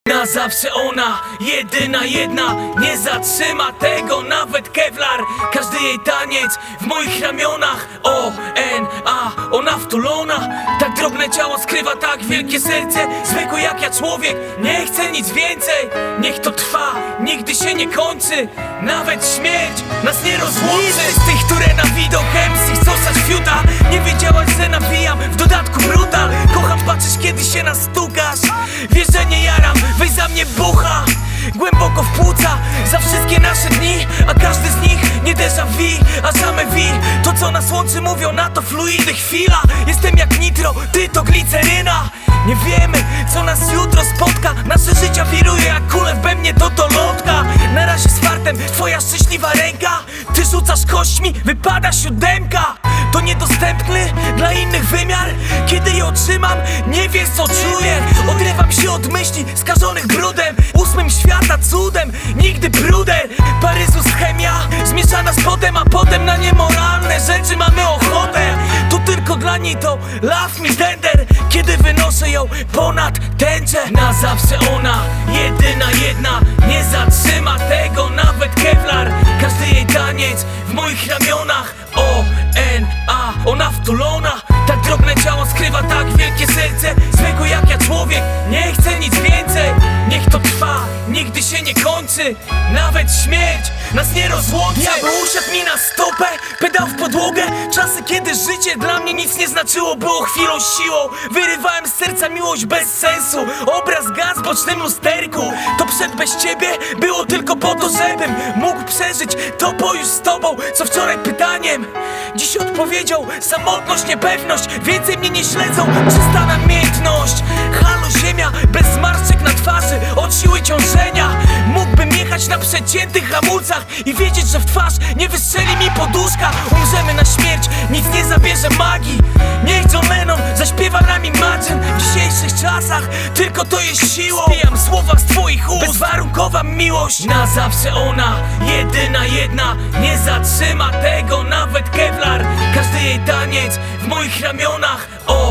Na zawsze ona, jedyna jedna. Nie zatrzyma tego nawet Kevlar. Każdy jej taniec w moich ramionach. O-N-A, ona wtulona. Tak drobne ciało skrywa tak wielkie serce. Zwykły jak ja człowiek, nie chcę nic więcej. Niech to trwa, nigdy się nie kończy. Nawet śmierć nas nie rozłączy. Z tych, które na widok MC chcą stać fiuta. Nie wiedziałaś, że nawijam, w dodatku brutal. Kocham patrzeć, kiedy się nastukasz. Wiesz, że nie jaram, weź za mnie bucha. Głęboko w płuca, za wszystkie nasze dni. A każdy z nich nie déjà vu, a jamais vu. To co nas łączy, mówią na to fluidy chwila. Jestem jak nitro, ty to gliceryna. Nie wiemy, co nas jutro spotka. Nasze życia wiruje jak kule w bębnie, to lotka. Na razie z fartem, twoja szczęśliwa ręka. Ty rzucasz kośćmi, wypada siódemka. To niedostępny dla innych wymiar. Kiedy je otrzymam, nie wiesz co czuję. Odrywam się od myśli skażonych brudem. Ósmym świata cudem, nigdy bruder. Paryzus chemia, zmieszana z potem. A potem na niemoralne rzeczy mamy ochotę. To tylko dla niej to love me tender. Kiedy wynoszę ją ponad tęczę. Na zawsze ona, jedyna jedna. Nie zatrzyma tego nawet Kevlar. Każdy jej taniec w moich ramionach. O-N-A, ona wtulona. Tak drobne ciało skrywa tak wielkie serce. Zwykły jak ja człowiek, nie chcę nic więcej. Niech to trwa, nigdy się nie kończy. Nawet śmierć nas nie rozłączy. Diabeł usiadł mi na stopę, pedał w podłogę. Czasy, kiedy życie dla mnie nic nie znaczyło, było chwilą siłą. Wyrywałem z serca miłość bez sensu. Obraz gaz w bocznym lusterku. To przed bez ciebie było tylko po to, żebym mógł przeżyć to, bo już z tobą, co wczoraj pytaniem. Dziś odpowiedział samotność, niepewność. Więcej mnie nie śledzą, czysta namiętność. Halo ziemia, bez zmarszczek na twarzy, od siły ciążenia. Mógłbym jechać na przeciętych hamulcach i wiedzieć, że w twarz nie wystrzeli mi poduszka. Umrzemy na śmierć, nic nie zabierze magii. Niech John Lennon zaśpiewa nami Imagine. W dzisiejszych czasach tylko to jest siłą. Spijam słowa z twoich ust, bezwarunkowa miłość. Na zawsze ona, jedyna jedna. Nie zatrzyma tego nawet Kevlar. Każdy jej taniec w moich ramionach.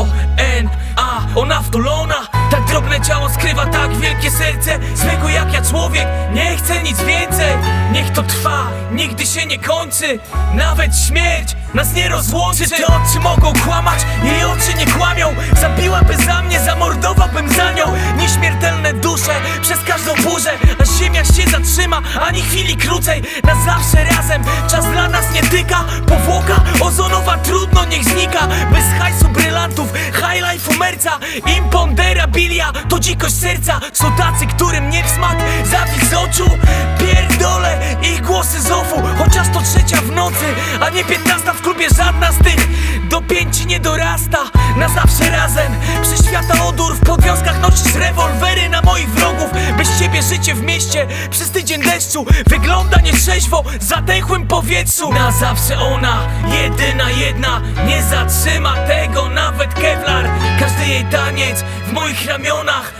O-N-A, ona wtulona. Tak drobne ciało skrywa tak wielkie serce. Zwykły jak ja człowiek, nie chcę nic więcej. Niech to trwa, nigdy się nie kończy. Nawet śmierć nas nie rozłączy. Czy te oczy mogą kłamać? Jej oczy nie kłamią. Zabiłaby za mnie, zamordowałbym za nią. Nieśmiertelne dusze przez każdą burzę. A ziemia się zatrzyma, ani chwili krócej. Na zawsze razem, czas dla nas nie tyka. Powłoka ozonowa trudno niech znika. Bez hajsu, brylantów, high life'u merca. Imponderabilia to dzikość serca. Są tacy, którym nie w smak zawit z oczu. Pierdolę ich głosy z ofu. Chociaż to 3 w nocy, a nie 15 w klubie. Żadna z tych do 5 nie dorasta. Na zawsze razem, przy świata odór. W podwiązkach nosisz rewolwery na moich wrogów. Bez ciebie życie w mieście przez tydzień deszczu wygląda nietrzeźwo w zatęchłym powietrzu. Na zawsze ona, jedyna jedna. Nie zatrzyma tego nawet Kevlar. Każdy jej taniec w moich ramionach.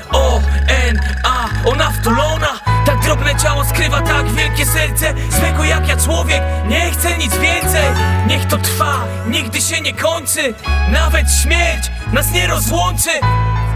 O-N-A, ona wtulona. Tak drobne ciało skrywa tak wielkie serce. Zwykły jak ja człowiek, nie chcę nic więcej. Niech to trwa, nigdy się nie kończy. Nawet śmierć nas nie rozłączy.